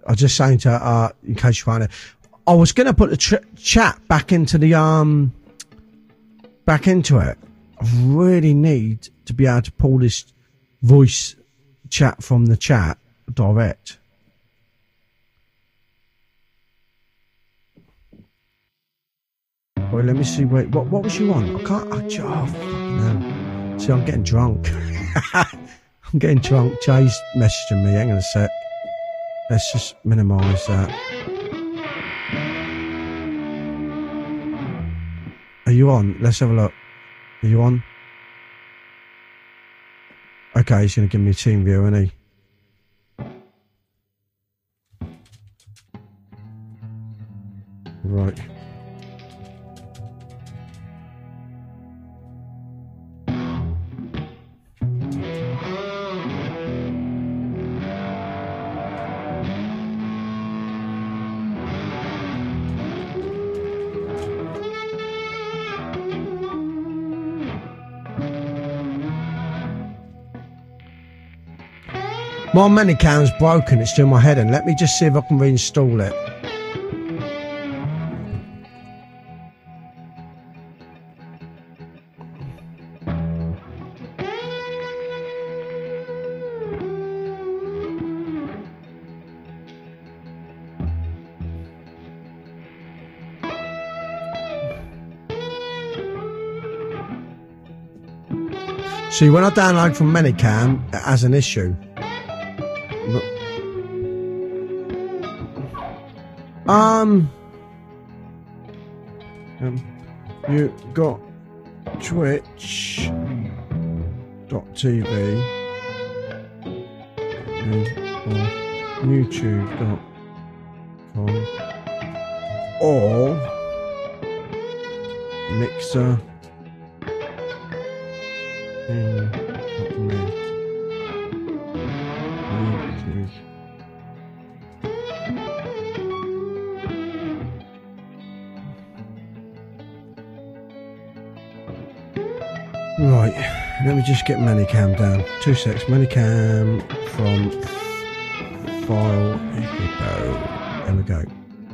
I was just saying to her, in case you find it, I was going to put the chat back into the back into it. I really need to be able to pull this voice chat from the chat direct. Wait, let me see. Wait, what was you on? I can't. Oh, fucking hell. See, I'm getting drunk. I'm getting drunk. Jay's messaging me. Hang on a sec. Let's just minimise that. Are you on? Let's have a look. Are you on? Okay, he's going to give me a team view, isn't he? Right. My Manicam's broken, it's doing my head in. Let me just see if I can reinstall it. See, when I download from Manicam, it has an issue. You got Twitch.tv or YouTube.com or Mixer. Right, let me just get Manicam down. 2 secs. Manicam from file. There we go.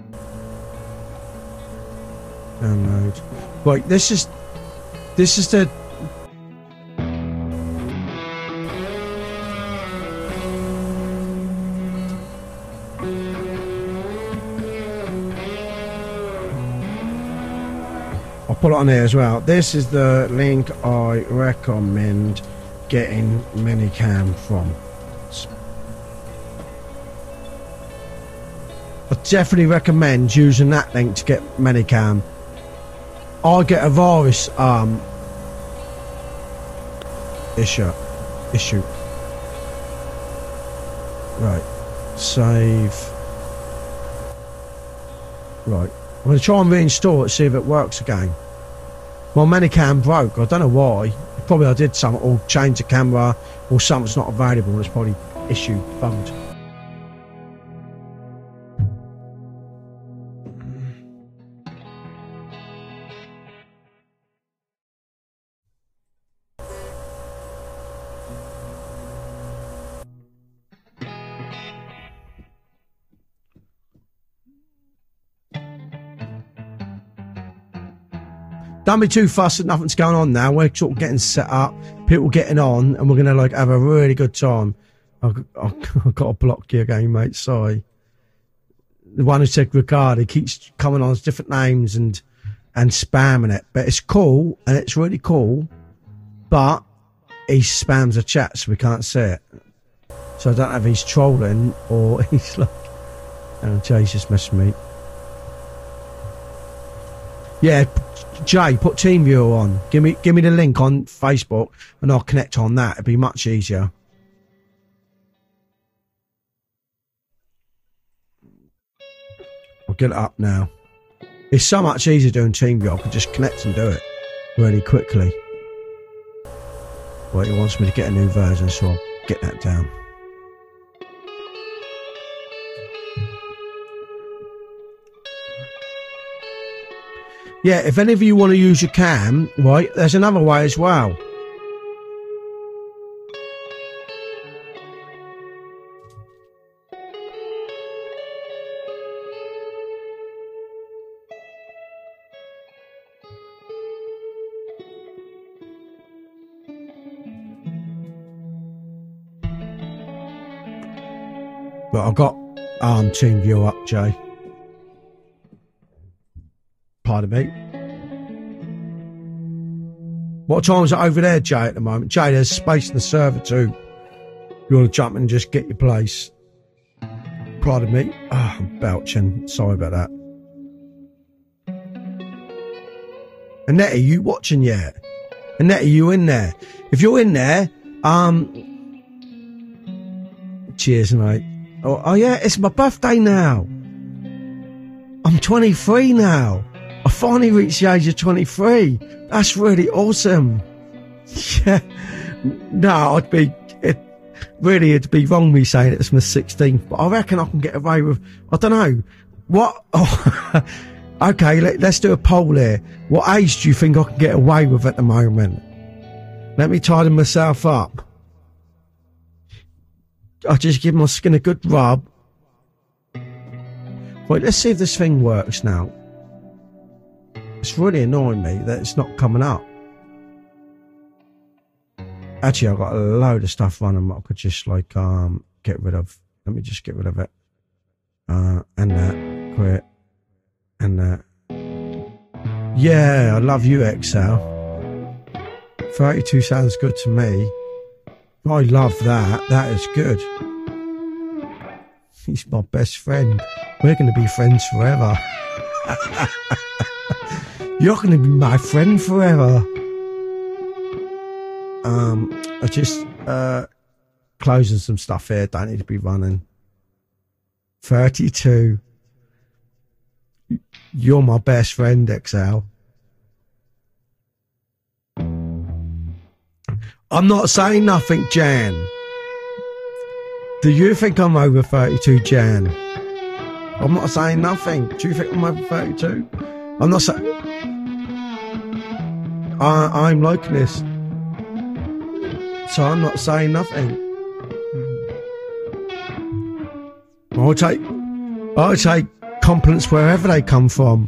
Download. Right, this is the. I'll put it on here as well. This is the link I recommend getting Manicam from. I definitely recommend using that link to get Manicam. I get a virus issue. Right. Save. Right. I'm going to try and reinstall it, see if it works again. My Manicam broke. I don't know why. Probably I did something, or changed the camera, or something's not available. It's probably issue bugged. Don't be too fussed that nothing's going on now. We're sort of getting set up, people getting on, and we're going to like have a really good time. I've got to block you again, mate. Sorry. The one who said Ricardo, he keeps coming on as different names and spamming it. But it's cool, and it's really cool. But he spams a chat, so we can't see it. So I don't know if he's trolling or he's like, oh, Jay's just messaged me. Yeah, Jay, put TeamViewer on. Give me the link on Facebook, and I'll connect on that. It'd be much easier. I'll get it up now. It's so much easier doing TeamViewer. I can just connect and do it really quickly. Well, he wants me to get a new version, so I'll get that down. Yeah, if any of you want to use your cam, right, there's another way as well. But I've got Team View up, Jay. Pardon me. What time is it over there, Jay, at the moment? Jay, there's space in the server too. You want to jump in and just get your place? Pardon me. I'm belching. Sorry about that. Annette, are you watching yet? Annette, are you in there? If you're in there, cheers, mate. Oh yeah, it's my birthday now. I'm 23 now. I finally reached the age of 23. That's really awesome. Yeah. No, it'd be wrong me saying it's my 16th, but I reckon I can get away with, I don't know. What? Oh, okay, let's do a poll here. What age do you think I can get away with at the moment? Let me tidy myself up. I just give my skin a good rub. Right, let's see if this thing works now. It's really annoying me that it's not coming up. Actually, I've got a load of stuff running I could just like get rid of. Let me just get rid of it. And that. Quit. And that. Yeah, I love you, XL. 32 sounds good to me. I love that. That is good. He's my best friend. We're going to be friends forever. You're going to be my friend forever. I just closing some stuff here. Don't need to be running. 32. You're my best friend, XL. I'm not saying nothing, Jan. Do you think I'm over 32, Jan? I'm not saying nothing. Do you think I'm over 32? I'm not saying... I'm liking this. So I'm not saying nothing. I'll take compliments wherever they come from.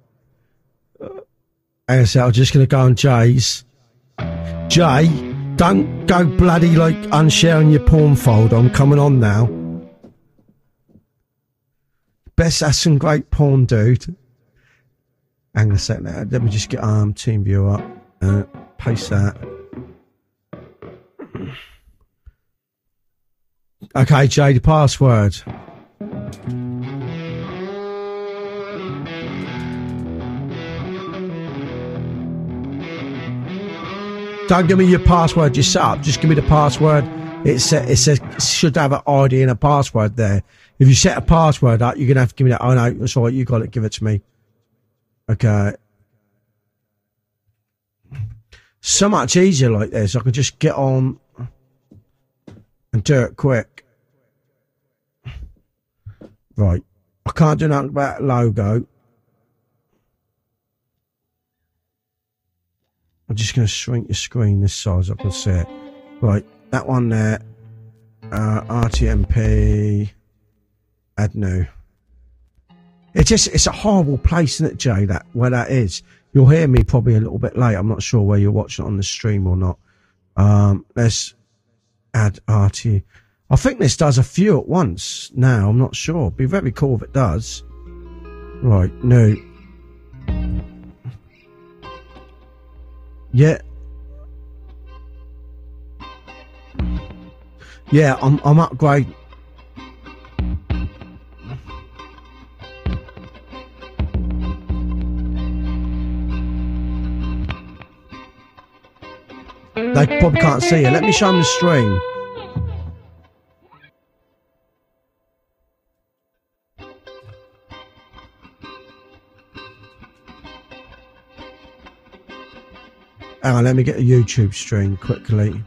As I said, I'm just going to go on Jay's. Jay, don't go bloody like unsharing your porn folder. I'm coming on now. Best, that's some great porn, dude. Hang on a second. Let me just get Team View up. Paste that. Okay, Jay, the password. Don't give me your password you set up. Just give me the password. It says it should have an ID and a password there. If you set a password up, you're going to have to give me that. Oh, no, it's all right. You got it. Give it to me. Okay. So much easier like this. I could just get on and do it quick. Right. I can't do nothing about logo. I'm just going to shrink your screen this size. I can see it. Right. That one there. RTMP. Add new. It's a horrible place, isn't it, Jay, where that is. You'll hear me probably a little bit late. I'm not sure where you're watching it on the stream or not. Let's add RT. I think this does a few at once now. I'm not sure. It'd be very cool if it does. Right, new. Yeah. Yeah, I'm upgrading. They probably can't see it. Let me show them the stream. Hang on, let me get a YouTube stream quickly.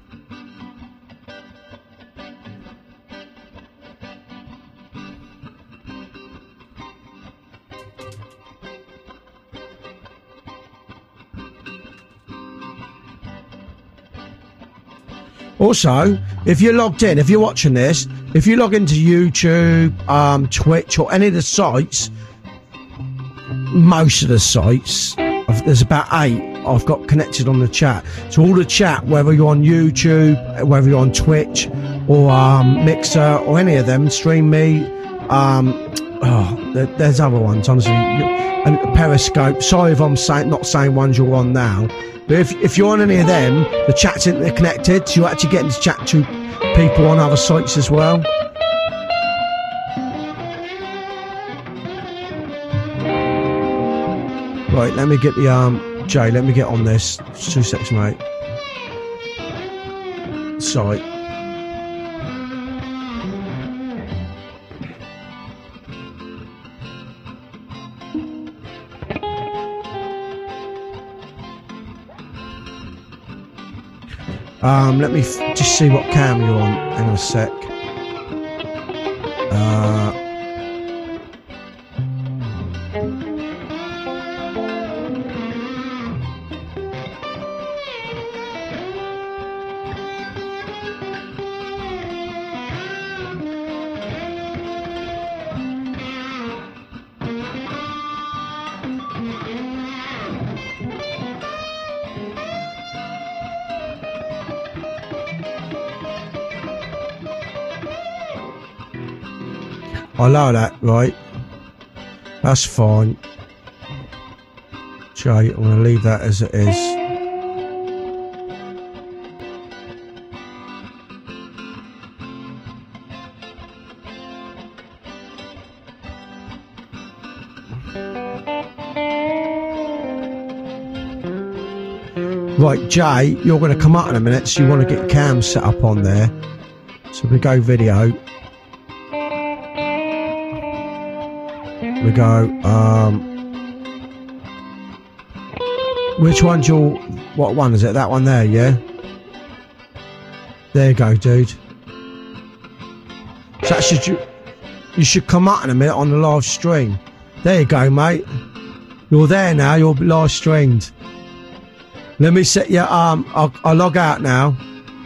Also, if you're logged in, if you're watching this, if you log into YouTube, Twitch, or any of the sites, most of the sites, there's about 8. I've got connected on the chat. So all the chat, whether you're on YouTube, whether you're on Twitch or Mixer or any of them, Stream Me. There's other ones, honestly. And Periscope. Sorry if I'm not saying ones you're on now. But if you're on any of them, the chat's interconnected, so you're actually getting to chat to people on other sites as well. Right, let me get the Jay, let me get on this. 2 seconds, mate. Sorry. Let me just see what cam you're on. Hang on a sec. I allow that, right? That's fine. Jay, I'm going to leave that as it is. Right, Jay, you're going to come up in a minute, so you want to get cam set up on there. So we go video. We go, which one's your, what one is it? That one there, yeah? There you go, dude. So that you should come up in a minute on the live stream. There you go, mate. You're there now, you're live streamed. Let me set your, I'll log out now.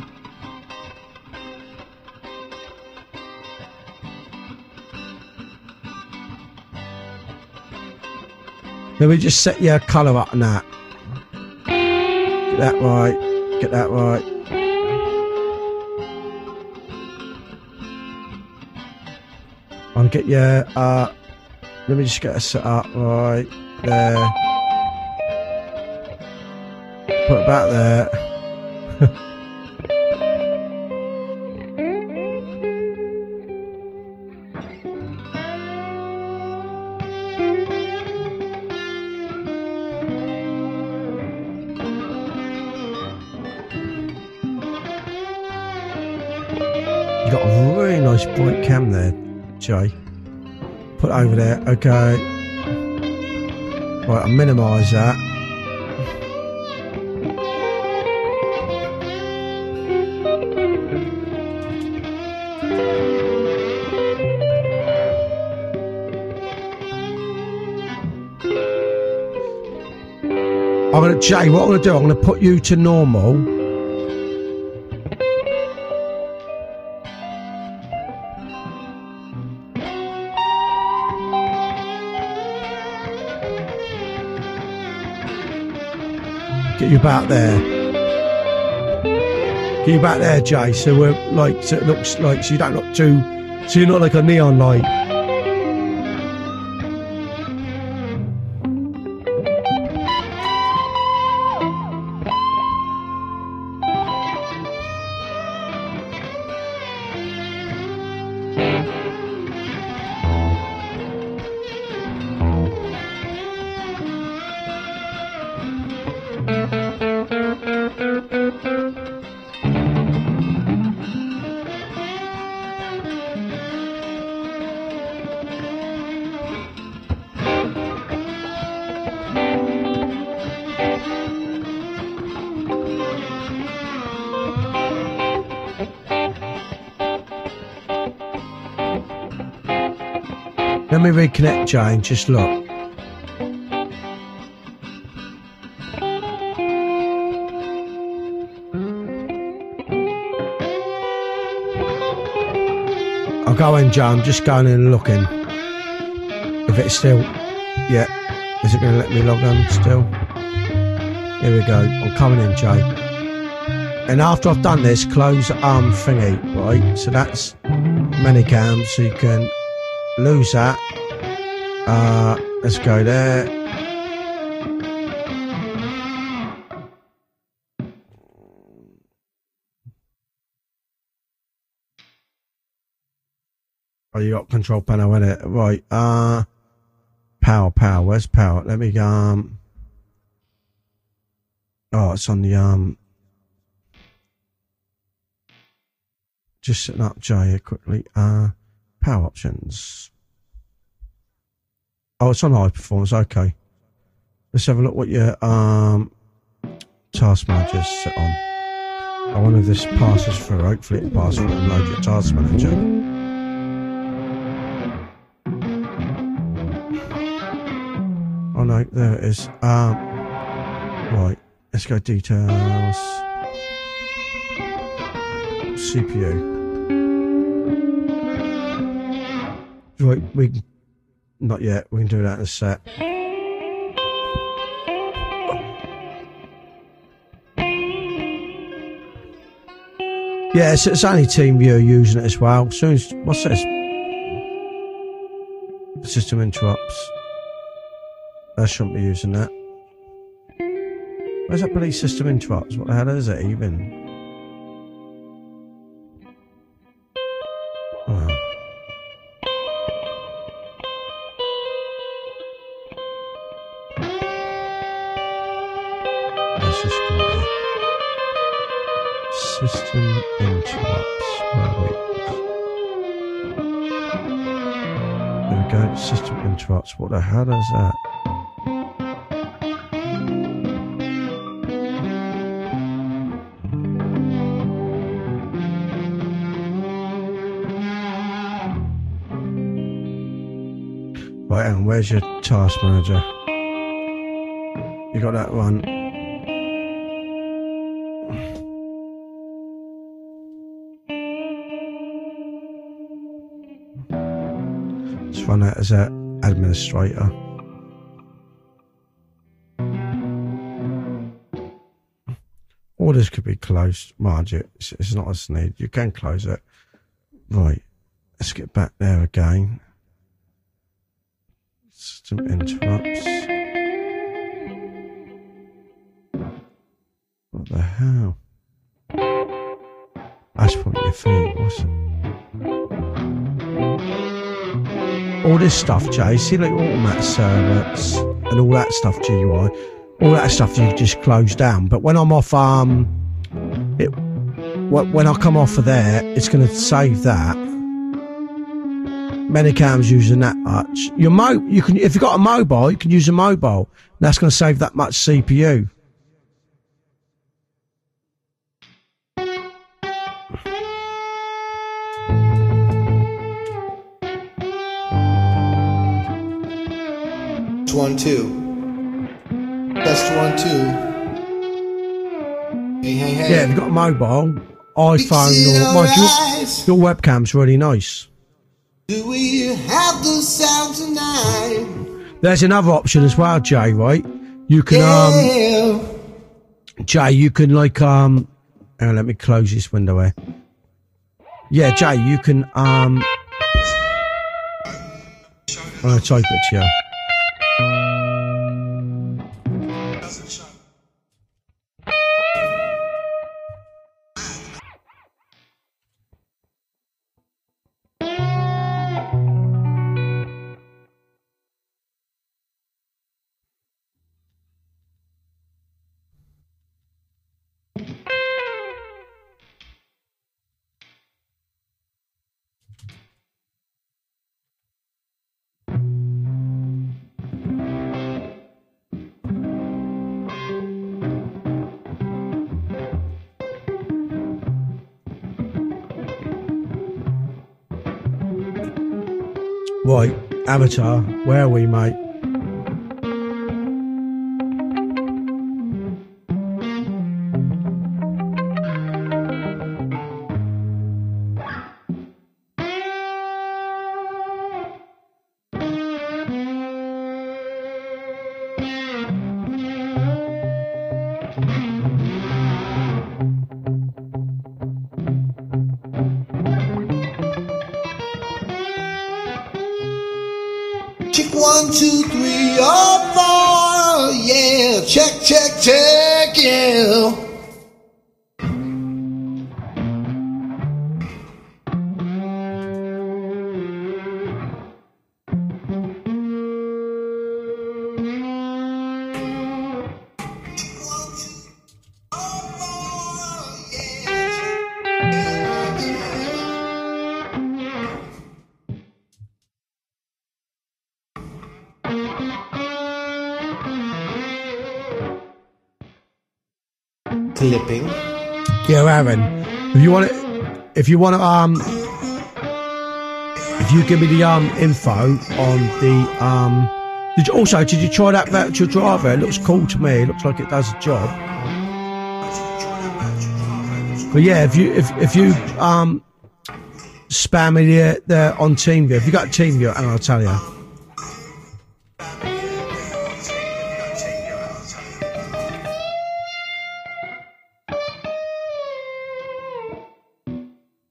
Let me just set your colour up on that. Get that right. Get that right. I'll get your, let me just get it set up right there. Put it back there. You got a really nice bright cam there, Jay. Put it over there, okay. Right, I'll minimise that. Jay, what I'm going to do, I'm going to put you to normal. Get you back there. Get you back there, Jay. So we're like, so it looks like, so you don't look too, so you're not like a neon light. Let me reconnect, Jane, just look. I'll go in, Joe, I'm just going in and looking. If it's still, yeah, is it going to let me log on still? Here we go. I'm coming in, Jay. And after I've done this, close thingy, right? So that's Manicam, so you can lose that. Let's go there. Oh, you got control panel in it, right? Power. Where's power? Let me oh, it's on the just setting up Jay here quickly. Power options. Oh, it's on high performance. Okay, let's have a look what your task manager's set on. I wonder if this passes through. Hopefully it passes through and load your task manager. Oh no, there it is. Right, let's go details. CPU. Right, not yet. We can do that in a sec. Yeah, it's only TeamViewer using it as well. As soon as, what's this? The system interrupts. I shouldn't be using that. Where's that bloody system interrupts? What the hell is it even? Oh. Let's just go here. System interrupts. Where are we? There we go. System interrupts. What the hell is that? Right, and where's your task manager? You got that one. Let's run that as an administrator. Orders could be closed. Mind you, it's not as needed. You can close it. Right, let's get back there again. System interrupts. What the hell? That's probably your feet, what's it? All this stuff, Jay, see like automat servers and all that stuff, GUI, all that stuff you just close down. But when I'm off, when I come off of there, it's going to save that. Manicam's using that much. You can, if you've got a mobile, you can use a mobile. That's going to save that much CPU. Test 1 2. Test 1 2. Hey. Yeah, if you've got a mobile, iPhone, or your webcam's really nice. Do we have the sound tonight? There's another option as well, Jay, right? You can, Jay, you can like, hang on, let me close this window here. Yeah, Jay, you can, I'm gonna type it to you. Right, Avatar, where are we, mate? Check 1, 2, 3, or 4. Yeah, check, check, check, yeah. Clipping. Yeah, Aaron. If you want if you give me the info on the did you try that virtual driver? It looks cool to me. It looks like it does a job. But yeah, if you spam me the on TeamViewer, if you got TeamViewer, and I'll tell you.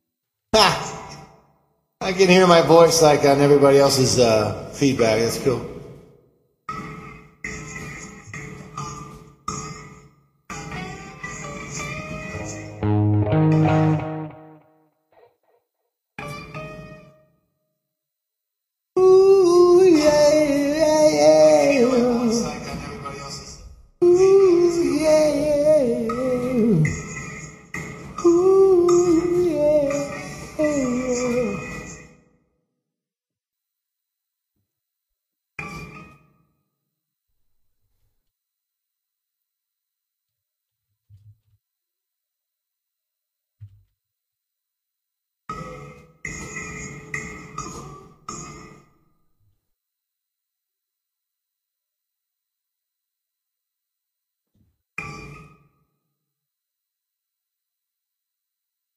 I can hear my voice like on everybody else's feedback. That's cool.